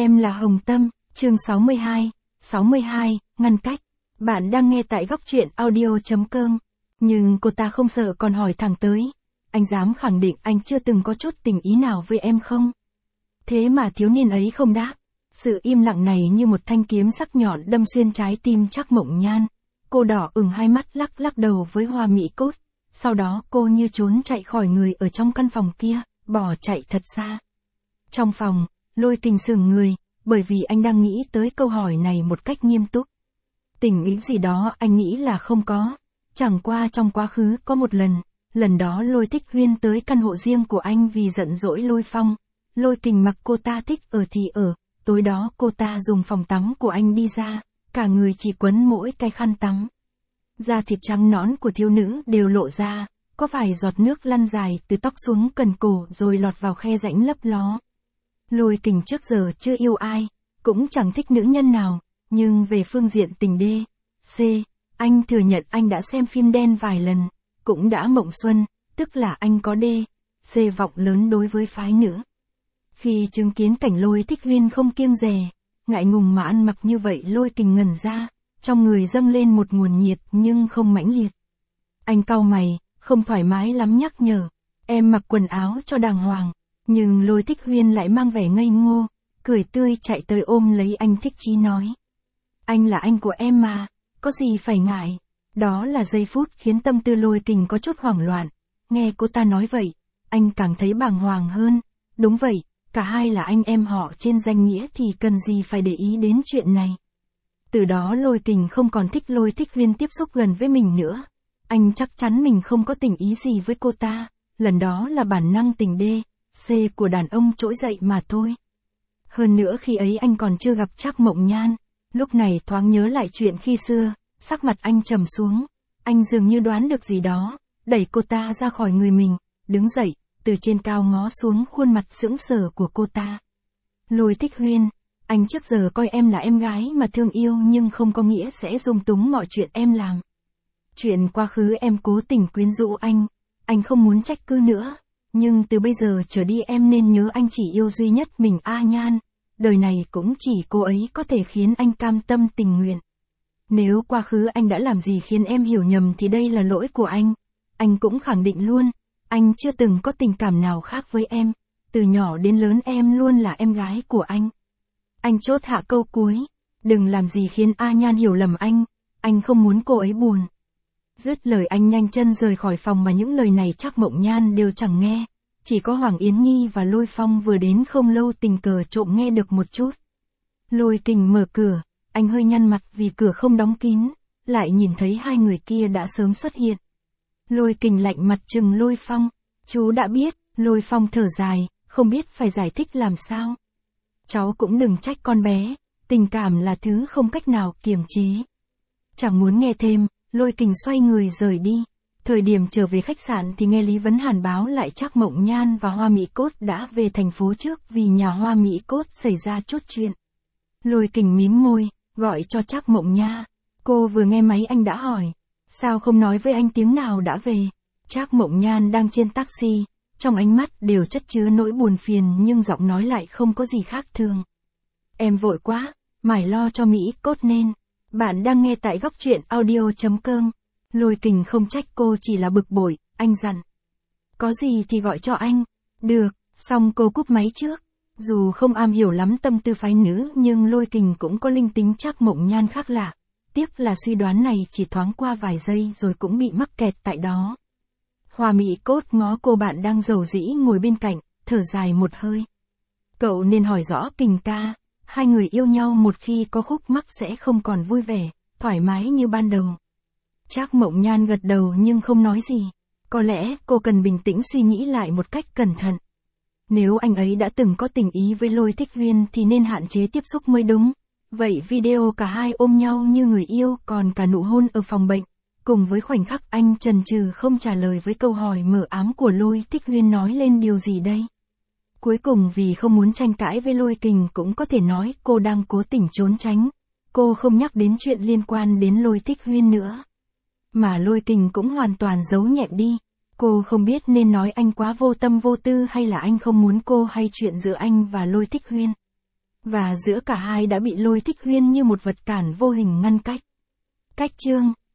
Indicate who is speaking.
Speaker 1: Em là Hồng Tâm, chương 62, ngăn cách. Bạn đang nghe tại góc truyện audio.com. Nhưng cô ta không sợ còn hỏi thẳng tới. Anh dám khẳng định anh chưa từng có chút tình ý nào với em không? Thế mà thiếu niên ấy không đáp. Sự im lặng này như một thanh kiếm sắc nhọn đâm xuyên trái tim Trác Mộng Nhan. Cô đỏ ửng hai mắt lắc lắc đầu với Hoa Mỹ Cốt. Sau đó cô như trốn chạy khỏi người ở trong căn phòng kia, bỏ chạy thật xa. Trong phòng, Lôi Kình sững người, bởi vì anh đang nghĩ tới câu hỏi này một cách nghiêm túc. Tình ý gì đó anh nghĩ là không có. Chẳng qua trong quá khứ có một lần đó Lôi Thích Huyên tới căn hộ riêng của anh vì giận dỗi Lôi Phong. Lôi Kình mặc cô ta thích ở thì ở, tối đó cô ta dùng phòng tắm của anh đi ra, cả người chỉ quấn mỗi cái khăn tắm. Da thịt trắng nõn của thiếu nữ đều lộ ra, có vài giọt nước lăn dài từ tóc xuống cần cổ rồi lọt vào khe rãnh lấp ló. Lôi Kình trước giờ chưa yêu ai, cũng chẳng thích nữ nhân nào, nhưng về phương diện tình đê, anh thừa nhận anh đã xem phim đen vài lần, cũng đã mộng xuân, tức là anh có đê, vọng lớn đối với phái nữ. Khi chứng kiến cảnh Lôi Thích Huyên không kiêng dè, ngại ngùng mà ăn mặc như vậy, Lôi Kình ngẩn ra, trong người dâng lên một nguồn nhiệt nhưng không mãnh liệt. Anh cau mày, không thoải mái lắm nhắc nhở, em mặc quần áo cho đàng hoàng, nhưng Lôi Thích Huyên lại mang vẻ ngây ngô, cười tươi chạy tới ôm lấy anh thích chí nói. Anh là anh của em mà, có gì phải ngại. Đó là giây phút khiến tâm tư Lôi Kình có chút hoảng loạn, nghe cô ta nói vậy, anh càng thấy bàng hoàng hơn, đúng vậy, cả hai là anh em họ trên danh nghĩa thì cần gì phải để ý đến chuyện này. Từ đó Lôi Kình không còn thích Lôi Thích Huyên tiếp xúc gần với mình nữa, anh chắc chắn mình không có tình ý gì với cô ta, lần đó là bản năng tình đê, của đàn ông trỗi dậy mà thôi. Hơn nữa khi ấy anh còn chưa gặp Trác Mộng Nhan, lúc này thoáng nhớ lại chuyện khi xưa, sắc mặt anh trầm xuống, anh dường như đoán được gì đó, đẩy cô ta ra khỏi người mình, đứng dậy, từ trên cao ngó xuống khuôn mặt sững sờ của cô ta. Lôi Thích Huyên, anh trước giờ coi em là em gái mà thương yêu nhưng không có nghĩa sẽ dung túng mọi chuyện em làm. Chuyện quá khứ em cố tình quyến rũ anh không muốn trách cứ nữa, nhưng từ bây giờ trở đi em nên nhớ anh chỉ yêu duy nhất mình A Nhan, đời này cũng chỉ cô ấy có thể khiến anh cam tâm tình nguyện. Nếu quá khứ anh đã làm gì khiến em hiểu nhầm thì đây là lỗi của anh cũng khẳng định luôn, anh chưa từng có tình cảm nào khác với em, từ nhỏ đến lớn em luôn là em gái của anh. Anh chốt hạ câu cuối, đừng làm gì khiến A Nhan hiểu lầm anh không muốn cô ấy buồn. Dứt lời anh nhanh chân rời khỏi phòng mà những lời này Trác Mộng Nhan đều chẳng nghe, chỉ có Hoàng Yến Nhi và Lôi Phong vừa đến không lâu tình cờ trộm nghe được một chút. Lôi Kình mở cửa, anh hơi nhăn mặt vì cửa không đóng kín, lại nhìn thấy hai người kia đã sớm xuất hiện. Lôi Kình lạnh mặt trừng Lôi Phong, chú đã biết, Lôi Phong thở dài, không biết phải giải thích làm sao. Cháu cũng đừng trách con bé, tình cảm là thứ không cách nào kiềm chế. Chẳng muốn nghe thêm, Lôi Kình xoay người rời đi. Thời điểm trở về khách sạn thì nghe Lý Vấn Hàn báo lại Trác Mộng Nhan và Hoa Mỹ Cốt đã về thành phố trước vì nhà Hoa Mỹ Cốt xảy ra chút chuyện. Lôi Kình mím môi, gọi cho Trác Mộng Nha. Cô vừa nghe máy anh đã hỏi, sao không nói với anh tiếng nào đã về. Trác Mộng Nhan đang trên taxi, trong ánh mắt đều chất chứa nỗi buồn phiền nhưng giọng nói lại không có gì khác thường. Em vội quá, mải lo cho Mỹ Cốt nên. Bạn đang nghe tại góc truyện audio.com. Lôi Kình không trách cô, chỉ là bực bội, anh dặn. Có gì thì gọi cho anh. Được, xong cô cúp máy trước. Dù không am hiểu lắm tâm tư phái nữ nhưng Lôi Kình cũng có linh tính Trác Mộng Nhan khác lạ. Tiếc là suy đoán này chỉ thoáng qua vài giây rồi cũng bị mắc kẹt tại đó. Hoa Mỹ Cốt ngó cô bạn đang rầu rĩ ngồi bên cạnh, thở dài một hơi. Cậu nên hỏi rõ Kình ca, hai người yêu nhau một khi có khúc mắc sẽ không còn vui vẻ, thoải mái như ban đầu. Trác Mộng Nhan gật đầu nhưng không nói gì. Có lẽ cô cần bình tĩnh suy nghĩ lại một cách cẩn thận. Nếu anh ấy đã từng có tình ý với Lôi Thích Huyên thì nên hạn chế tiếp xúc mới đúng. Vậy video cả hai ôm nhau như người yêu, còn cả nụ hôn ở phòng bệnh, cùng với khoảnh khắc anh chần chừ không trả lời với câu hỏi mờ ám của Lôi Thích Huyên nói lên điều gì đây? Cuối cùng vì không muốn tranh cãi với Lôi Kình cũng có thể nói cô đang cố tình trốn tránh. Cô không nhắc đến chuyện liên quan đến Lôi Thích Huyên nữa. Mà Lôi Kình cũng hoàn toàn giấu nhẹm đi. Cô không biết nên nói anh quá vô tâm vô tư hay là anh không muốn cô hay chuyện giữa anh và Lôi Thích Huyên. Và giữa cả hai đã bị Lôi Thích Huyên như một vật cản vô hình ngăn cách. Cách chương